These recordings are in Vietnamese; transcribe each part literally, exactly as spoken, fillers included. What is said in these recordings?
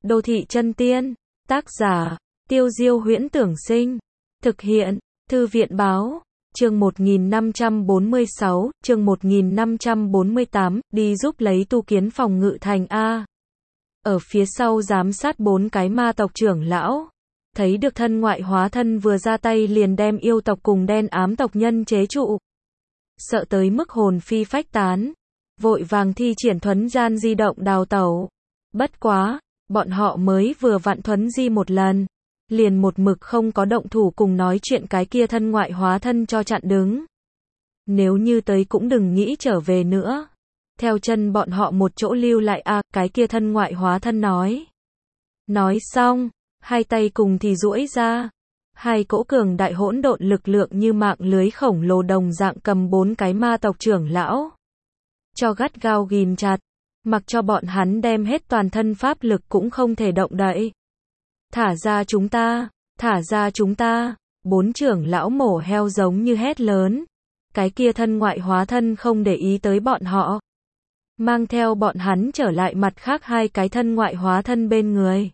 Đô thị chân tiên. Tác giả, Tiêu Diêu Huyễn Tưởng Sinh. Thực hiện, Thư viện Báo. Chương một nghìn năm trăm bốn mươi sáu, chương một nghìn năm trăm bốn mươi tám, đi giúp lấy tu kiến phòng ngự thành A. Ở phía sau giám sát bốn cái ma tộc trưởng lão. Thấy được thân ngoại hóa thân vừa ra tay liền đem yêu tộc cùng đen ám tộc nhân chế trụ. Sợ tới mức hồn phi phách tán. Vội vàng thi triển thuấn gian di động đào tẩu. Bất quá, bọn họ mới vừa vặn thuấn di một lần. Liền một mực không có động thủ cùng nói chuyện cái kia thân ngoại hóa thân cho chặn đứng. Nếu như tới cũng đừng nghĩ trở về nữa. Theo chân bọn họ một chỗ lưu lại a, à, cái kia thân ngoại hóa thân nói. Nói xong, hai tay cùng thì duỗi ra. Hai cỗ cường đại hỗn độn lực lượng như mạng lưới khổng lồ đồng dạng cầm bốn cái ma tộc trưởng lão. Cho gắt gao ghim chặt. Mặc cho bọn hắn đem hết toàn thân pháp lực cũng không thể động đậy. Thả ra chúng ta, thả ra chúng ta, bốn trưởng lão mổ heo giống như hét lớn. Cái kia thân ngoại hóa thân không để ý tới bọn họ. Mang theo bọn hắn trở lại mặt khác hai cái thân ngoại hóa thân bên người.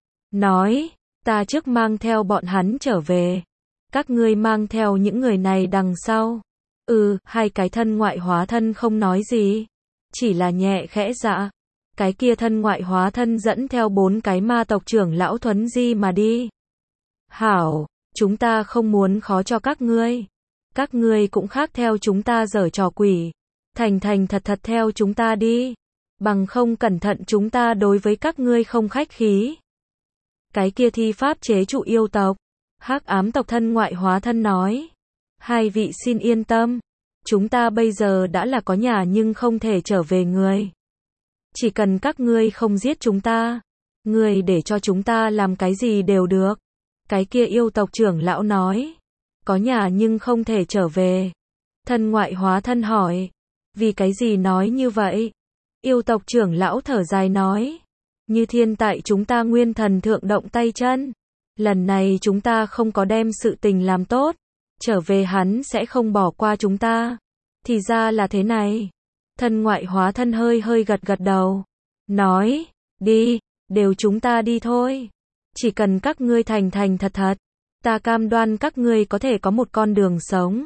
Nói, ta trước mang theo bọn hắn trở về. Các ngươi mang theo những người này đằng sau. Ừ, hai cái thân ngoại hóa thân không nói gì. Chỉ là nhẹ khẽ dạ. Cái kia thân ngoại hóa thân dẫn theo bốn cái ma tộc trưởng lão thuấn di mà đi. Hảo, chúng ta không muốn khó cho các ngươi. Các ngươi cũng khác theo chúng ta giở trò quỷ. Thành thành thật thật theo chúng ta đi. Bằng không cẩn thận chúng ta đối với các ngươi không khách khí. Cái kia thi pháp chế trụ yêu tộc. Hắc ám tộc thân ngoại hóa thân nói. Hai vị xin yên tâm. Chúng ta bây giờ đã là có nhà nhưng không thể trở về người. Chỉ cần các ngươi không giết chúng ta. Ngươi để cho chúng ta làm cái gì đều được. Cái kia yêu tộc trưởng lão nói. Có nhà nhưng không thể trở về. Thân ngoại hóa thân hỏi. Vì cái gì nói như vậy? Yêu tộc trưởng lão thở dài nói. Như thiên tại chúng ta nguyên thần thượng động tay chân. Lần này chúng ta không có đem sự tình làm tốt. Trở về hắn sẽ không bỏ qua chúng ta. Thì ra là thế này. Thân ngoại hóa thân hơi hơi gật gật đầu. Nói, đi, đều chúng ta đi thôi. Chỉ cần các ngươi thành thành thật thật. Ta cam đoan các ngươi có thể có một con đường sống.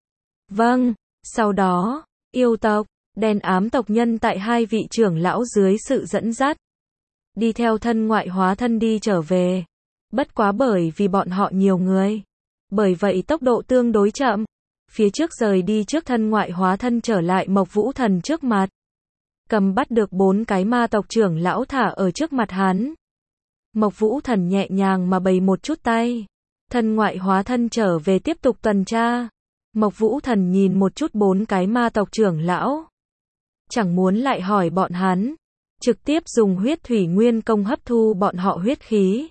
Vâng, sau đó, yêu tộc, đen ám tộc nhân tại hai vị trưởng lão dưới sự dẫn dắt. Đi theo thân ngoại hóa thân đi trở về. Bất quá bởi vì bọn họ nhiều người. Bởi vậy tốc độ tương đối chậm. Phía trước rời đi trước thân ngoại hóa thân trở lại Mộc Vũ Thần trước mặt. Cầm bắt được bốn cái ma tộc trưởng lão thả ở trước mặt hắn. Mộc Vũ Thần nhẹ nhàng mà bày một chút tay. Thân ngoại hóa thân trở về tiếp tục tuần tra. Mộc Vũ Thần nhìn một chút bốn cái ma tộc trưởng lão. Chẳng muốn lại hỏi bọn hắn. Trực tiếp dùng huyết thủy nguyên công hấp thu bọn họ huyết khí.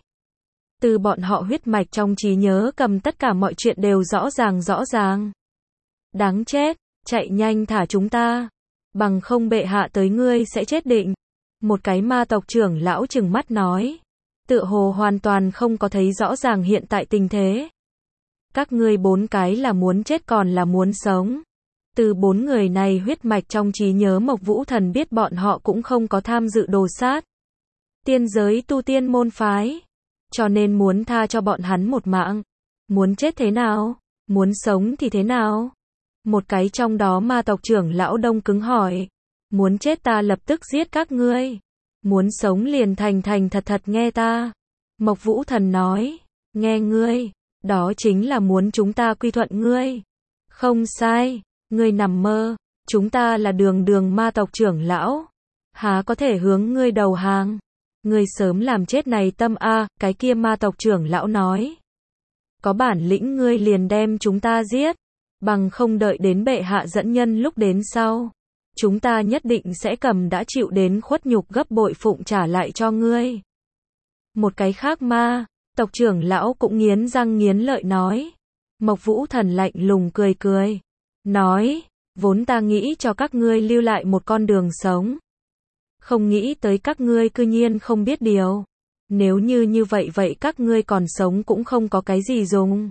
Từ bọn họ huyết mạch trong trí nhớ cầm tất cả mọi chuyện đều rõ ràng rõ ràng. Đáng chết, chạy nhanh thả chúng ta. Bằng không bệ hạ tới ngươi sẽ chết định. Một cái ma tộc trưởng lão trừng mắt nói. Tựa hồ hoàn toàn không có thấy rõ ràng hiện tại tình thế. Các ngươi bốn cái là muốn chết còn là muốn sống. Từ bốn người này huyết mạch trong trí nhớ Mộc Vũ Thần biết bọn họ cũng không có tham dự đồ sát. Tiên giới tu tiên môn phái. Cho nên muốn tha cho bọn hắn một mạng. Muốn chết thế nào? Muốn sống thì thế nào? Một cái trong đó ma tộc trưởng lão đông cứng hỏi. Muốn chết ta lập tức giết các ngươi. Muốn sống liền thành thành thật thật nghe ta. Mộc Vũ Thần nói. Nghe ngươi. Đó chính là muốn chúng ta quy thuận ngươi. Không sai. Ngươi nằm mơ. Chúng ta là đường đường ma tộc trưởng lão. Há có thể hướng ngươi đầu hàng. Ngươi sớm làm chết này tâm a, cái kia ma tộc trưởng lão nói. Có bản lĩnh ngươi liền đem chúng ta giết. Bằng không đợi đến bệ hạ dẫn nhân lúc đến sau. Chúng ta nhất định sẽ cầm đã chịu đến khuất nhục gấp bội phụng trả lại cho ngươi. Một cái khác ma, tộc trưởng lão cũng nghiến răng nghiến lợi nói. Mộc Vũ Thần lạnh lùng cười cười. Nói, vốn ta nghĩ cho các ngươi lưu lại một con đường sống. Không nghĩ tới các ngươi cư nhiên không biết điều. Nếu như như vậy vậy các ngươi còn sống cũng không có cái gì dùng.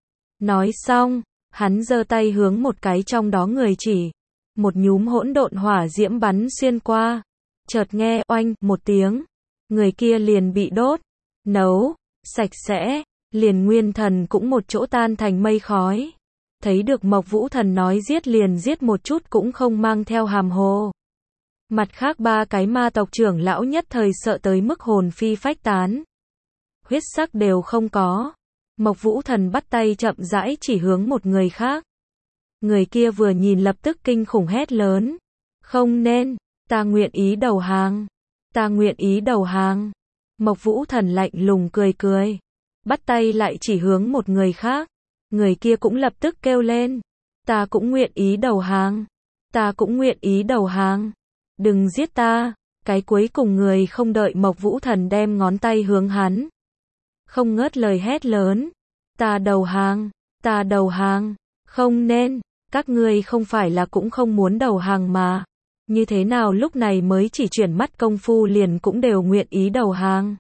Nói xong, hắn giơ tay hướng một cái trong đó người chỉ. Một nhúm hỗn độn hỏa diễm bắn xuyên qua. Chợt nghe oanh một tiếng. người kia liền bị đốt, nấu, sạch sẽ, liền nguyên thần cũng một chỗ tan thành mây khói. Thấy được Mộc Vũ Thần nói giết liền giết một chút cũng không mang theo hàm hồ. Mặt khác ba cái ma tộc trưởng lão nhất thời sợ tới mức hồn phi phách tán. Huyết sắc đều không có. Mộc Vũ Thần bắt tay chậm rãi chỉ hướng một người khác. Người kia vừa nhìn lập tức kinh khủng hét lớn. Không nên, ta nguyện ý đầu hàng. Ta nguyện ý đầu hàng. Mộc Vũ Thần lạnh lùng cười cười. Bắt tay lại chỉ hướng một người khác. Người kia cũng lập tức kêu lên. Ta cũng nguyện ý đầu hàng. Ta cũng nguyện ý đầu hàng. Đừng giết ta. Cái cuối cùng người không đợi Mộc Vũ Thần đem ngón tay hướng hắn. Không ngớt lời hét lớn. Ta đầu hàng. Ta đầu hàng. Không nên. Các ngươi không phải là cũng không muốn đầu hàng mà. Như thế nào lúc này mới chỉ chuyển mắt công phu liền cũng đều nguyện ý đầu hàng.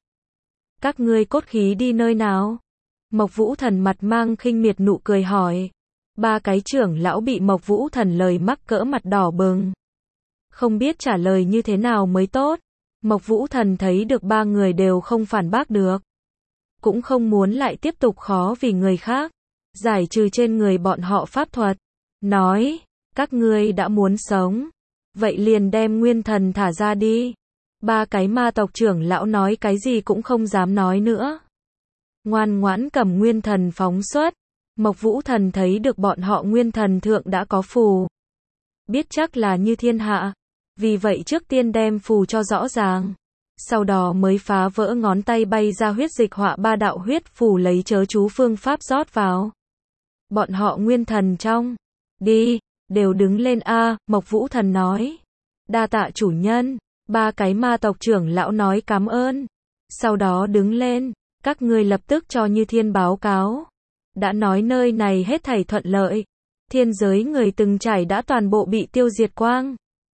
Các ngươi cốt khí đi nơi nào? Mộc Vũ Thần mặt mang khinh miệt nụ cười hỏi. Ba cái trưởng lão bị Mộc Vũ Thần lời mắc cỡ mặt đỏ bừng. Không biết trả lời như thế nào mới tốt. Mộc Vũ Thần thấy được ba người đều không phản bác được. Cũng không muốn lại tiếp tục khó vì người khác. Giải trừ trên người bọn họ pháp thuật. Nói, các ngươi đã muốn sống. Vậy liền đem nguyên thần thả ra đi. Ba cái ma tộc trưởng lão nói cái gì cũng không dám nói nữa. Ngoan ngoãn cầm nguyên thần phóng xuất. Mộc Vũ Thần thấy được bọn họ nguyên thần thượng đã có phù. Biết chắc là như thiên hạ. Vì vậy trước tiên đem phù cho rõ ràng. Sau đó mới phá vỡ ngón tay bay ra huyết dịch họa ba đạo huyết phù lấy chớ chú phương pháp rót vào. Bọn họ nguyên thần trong. Đi, đều đứng lên a, Mộc Vũ Thần nói. Đa tạ chủ nhân. Ba cái ma tộc trưởng lão nói cảm ơn. Sau đó đứng lên. Các ngươi lập tức cho Như Thiên báo cáo. Đã nói nơi này hết thảy thuận lợi. Thiên giới người từng trải đã toàn bộ bị tiêu diệt quang.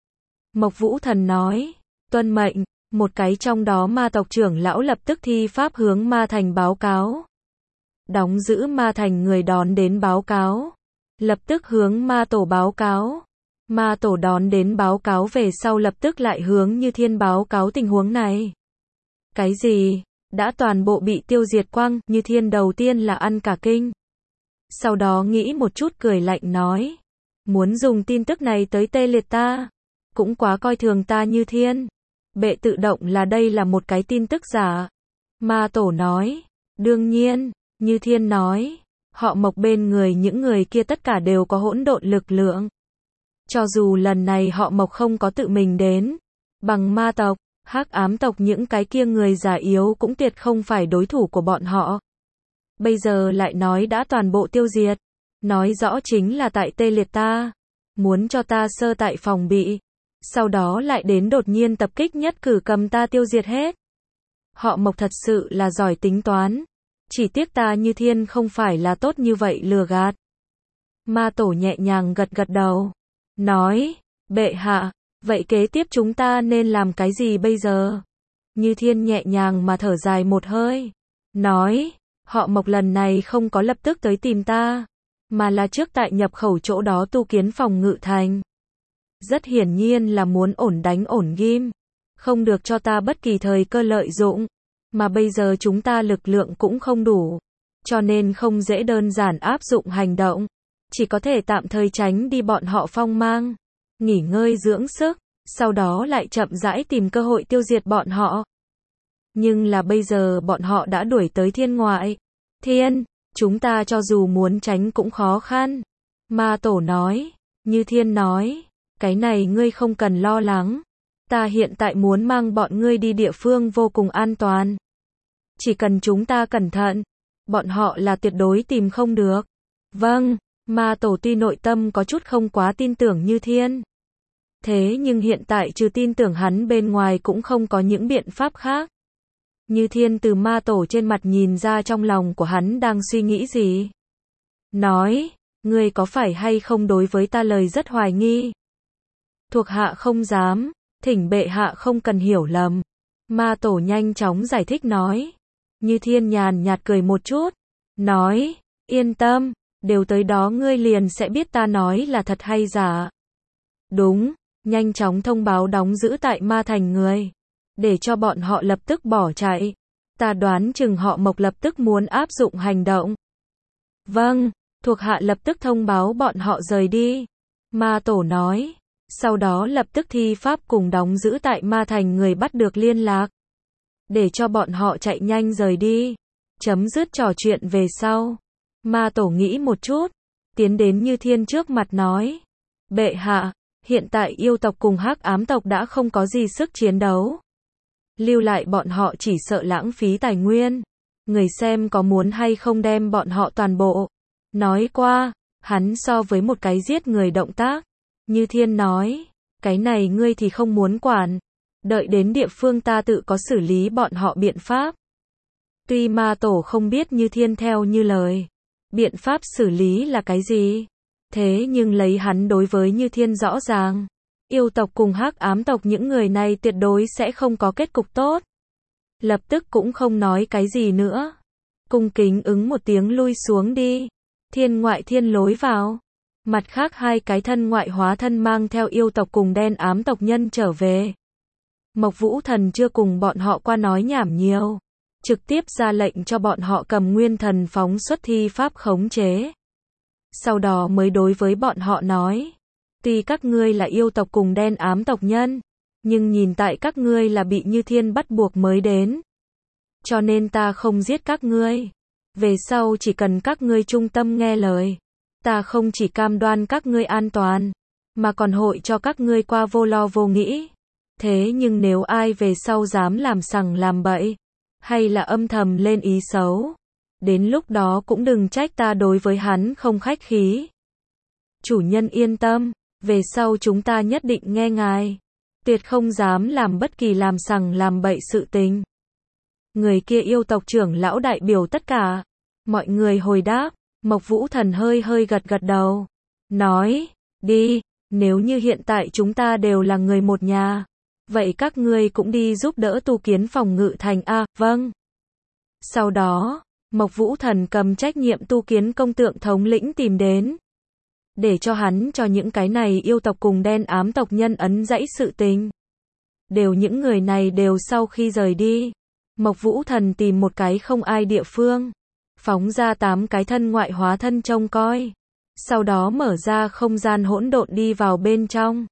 Mộc Vũ Thần nói. Tuân mệnh. Một cái trong đó ma tộc trưởng lão lập tức thi pháp hướng ma thành báo cáo. Đóng giữ ma thành người đón đến báo cáo. Lập tức hướng ma tổ báo cáo. Ma tổ đón đến báo cáo về sau lập tức lại hướng Như Thiên báo cáo tình huống này. Cái gì? Đã toàn bộ bị tiêu diệt quang, Như Thiên đầu tiên là ăn cả kinh. Sau đó nghĩ một chút cười lạnh nói. Muốn dùng tin tức này tới tê liệt ta. Cũng quá coi thường ta Như Thiên. Bệ tự động là đây là một cái tin tức giả. Ma tổ nói. Đương nhiên, Như Thiên nói. Họ Mộc bên người những người kia tất cả đều có hỗn độn lực lượng. Cho dù lần này họ Mộc không có tự mình đến. Bằng ma tộc, hắc ám tộc những cái kia người già yếu cũng tuyệt không phải đối thủ của bọn họ. Bây giờ lại nói đã toàn bộ tiêu diệt. Nói rõ chính là tại tê liệt ta. Muốn cho ta sơ tại phòng bị. Sau đó lại đến đột nhiên tập kích nhất cử cầm ta tiêu diệt hết. Họ Mộc thật sự là giỏi tính toán. Chỉ tiếc ta Như Thiên không phải là tốt như vậy lừa gạt. Ma tổ nhẹ nhàng gật gật đầu. Nói, bệ hạ, vậy kế tiếp chúng ta nên làm cái gì bây giờ? Như Thiên nhẹ nhàng mà thở dài một hơi. Nói, họ Mộc lần này không có lập tức tới tìm ta. Mà là trước tại nhập khẩu chỗ đó tu kiến phòng ngự thành. Rất hiển nhiên là muốn ổn đánh ổn ghim. Không được cho ta bất kỳ thời cơ lợi dụng. Mà bây giờ chúng ta lực lượng cũng không đủ. Cho nên không dễ đơn giản áp dụng hành động. Chỉ có thể tạm thời tránh đi bọn họ phong mang. Nghỉ ngơi dưỡng sức. Sau đó lại chậm rãi tìm cơ hội tiêu diệt bọn họ. Nhưng là bây giờ bọn họ đã đuổi tới thiên ngoại. Thiên, chúng ta cho dù muốn tránh cũng khó khăn. Ma tổ nói. Như Thiên nói. Cái này ngươi không cần lo lắng. Ta hiện tại muốn mang bọn ngươi đi địa phương vô cùng an toàn. Chỉ cần chúng ta cẩn thận. Bọn họ là tuyệt đối tìm không được. Vâng, ma tổ tuy nội tâm có chút không quá tin tưởng Như Thiên. Thế nhưng hiện tại trừ tin tưởng hắn bên ngoài cũng không có những biện pháp khác. Như Thiên từ ma tổ trên mặt nhìn ra trong lòng của hắn đang suy nghĩ gì. Nói, ngươi có phải hay không đối với ta lời rất hoài nghi. Thuộc hạ không dám, thỉnh bệ hạ không cần hiểu lầm. Ma tổ nhanh chóng giải thích nói. Như Thiên nhàn nhạt cười một chút. Nói, yên tâm, đều tới đó ngươi liền sẽ biết ta nói là thật hay giả. Đúng, nhanh chóng thông báo đóng giữ tại ma thành người. để cho bọn họ lập tức bỏ chạy. Ta đoán chừng họ Mộc lập tức muốn áp dụng hành động. Vâng, thuộc hạ lập tức thông báo bọn họ rời đi. Ma Tổ nói. Sau đó lập tức thi pháp cùng đóng giữ tại Ma Thành người bắt được liên lạc. Để cho bọn họ chạy nhanh rời đi. Chấm dứt trò chuyện về sau. Ma Tổ nghĩ một chút. Tiến đến Như Thiên trước mặt nói. Bệ hạ, hiện tại yêu tộc cùng hắc ám tộc đã không có gì sức chiến đấu. Lưu lại bọn họ chỉ sợ lãng phí tài nguyên. Người xem có muốn hay không đem bọn họ toàn bộ. Nói qua, hắn so với một cái giết người động tác. Như Thiên nói, cái này ngươi thì không muốn quản. Đợi đến địa phương ta tự có xử lý bọn họ biện pháp. Tuy Ma Tổ không biết Như Thiên theo như lời. Biện pháp xử lý là cái gì? Thế nhưng lấy hắn đối với Như Thiên rõ ràng. Yêu tộc cùng hắc ám tộc những người này tuyệt đối sẽ không có kết cục tốt. Lập tức cũng không nói cái gì nữa. Cung kính ứng một tiếng lui xuống đi. Thiên ngoại thiên lối vào. Mặt khác hai cái thân ngoại hóa thân mang theo yêu tộc cùng đen ám tộc nhân trở về. Mộc Vũ Thần chưa cùng bọn họ qua nói nhảm nhiều. Trực tiếp ra lệnh cho bọn họ cầm nguyên thần phóng xuất thi pháp khống chế. Sau đó mới đối với bọn họ nói. Tuy các ngươi là yêu tộc cùng đen ám tộc nhân. Nhưng nhìn tại các ngươi là bị Như Thiên bắt buộc mới đến. Cho nên ta không giết các ngươi. Về sau chỉ cần các ngươi trung tâm nghe lời. Ta không chỉ cam đoan các ngươi an toàn. Mà còn hội cho các ngươi qua vô lo vô nghĩ. Thế nhưng nếu ai về sau dám làm sằng làm bậy. Hay là âm thầm lên ý xấu. Đến lúc đó cũng đừng trách ta đối với hắn không khách khí. Chủ nhân yên tâm. Về sau chúng ta nhất định nghe ngài. Tuyệt không dám làm bất kỳ làm sằng làm bậy sự tình. Người kia yêu tộc trưởng lão đại biểu tất cả. Mọi người hồi đáp. Mộc Vũ Thần hơi hơi gật gật đầu. Nói. Đi. Nếu như hiện tại chúng ta đều là người một nhà. Vậy các ngươi cũng đi giúp đỡ tu kiến phòng ngự thành A. Vâng. Sau đó. Mộc Vũ Thần cầm trách nhiệm tu kiến công tượng thống lĩnh tìm đến. Để cho hắn cho những cái này yêu tộc cùng đen ám tộc nhân ấn dãy sự tình. Đều những người này đều sau khi rời đi. Mộc Vũ Thần tìm một cái không ai địa phương. Phóng ra tám cái thân ngoại hóa thân trông coi. Sau đó mở ra không gian hỗn độn đi vào bên trong.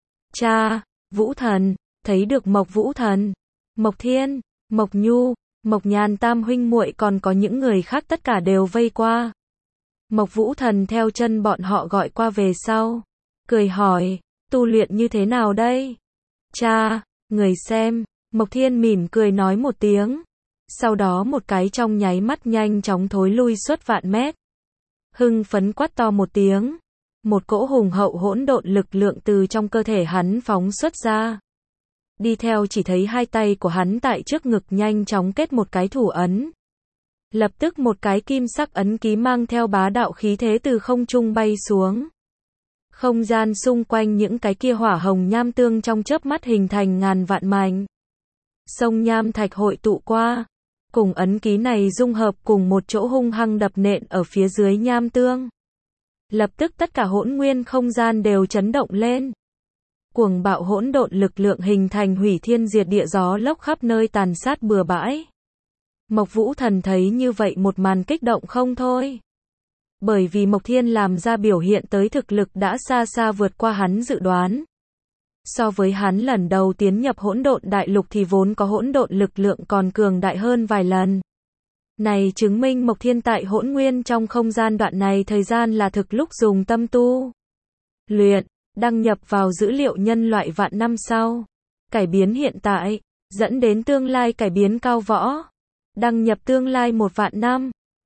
Cha, Vũ Thần, thấy được Mộc Vũ Thần, Mộc Thiên, Mộc Nhu, Mộc Nhàn tam huynh muội còn có những người khác tất cả đều vây qua. Mộc Vũ Thần theo chân bọn họ gọi qua về sau. Cười hỏi, tu luyện như thế nào đây? Cha, người xem, Mộc Thiên mỉm cười nói một tiếng. Sau đó một cái trong nháy mắt nhanh chóng thối lui suốt vạn mét. Hưng phấn quát to một tiếng. Một cỗ hùng hậu hỗn độn lực lượng từ trong cơ thể hắn phóng xuất ra. Đi theo chỉ thấy hai tay của hắn tại trước ngực nhanh chóng kết một cái thủ ấn. Lập tức một cái kim sắc ấn ký mang theo bá đạo khí thế từ không trung bay xuống. Không gian xung quanh những cái kia hỏa hồng nham tương trong chớp mắt hình thành ngàn vạn mảnh. Sông nham thạch hội tụ qua. Cùng ấn ký này dung hợp cùng một chỗ hung hăng đập nện ở phía dưới nham tương. Lập tức tất cả hỗn nguyên không gian đều chấn động lên. Cuồng bạo hỗn độn lực lượng hình thành hủy thiên diệt địa gió lốc khắp nơi tàn sát bừa bãi. Mộc Vũ Thần thấy như vậy một màn kích động không thôi. Bởi vì Mộc Thiên làm ra biểu hiện tới thực lực đã xa xa vượt qua hắn dự đoán. So với hắn lần đầu tiến nhập hỗn độn đại lục thì vốn có hỗn độn lực lượng còn cường đại hơn vài lần. Này chứng minh Mộc Thiên tại hỗn nguyên trong không gian đoạn này thời gian là thực lúc dùng tâm tu. Luyện, đăng nhập vào dữ liệu nhân loại vạn năm sau. Cải biến hiện tại, dẫn đến tương lai cải biến cao võ. Đăng nhập tương lai một vạn năm.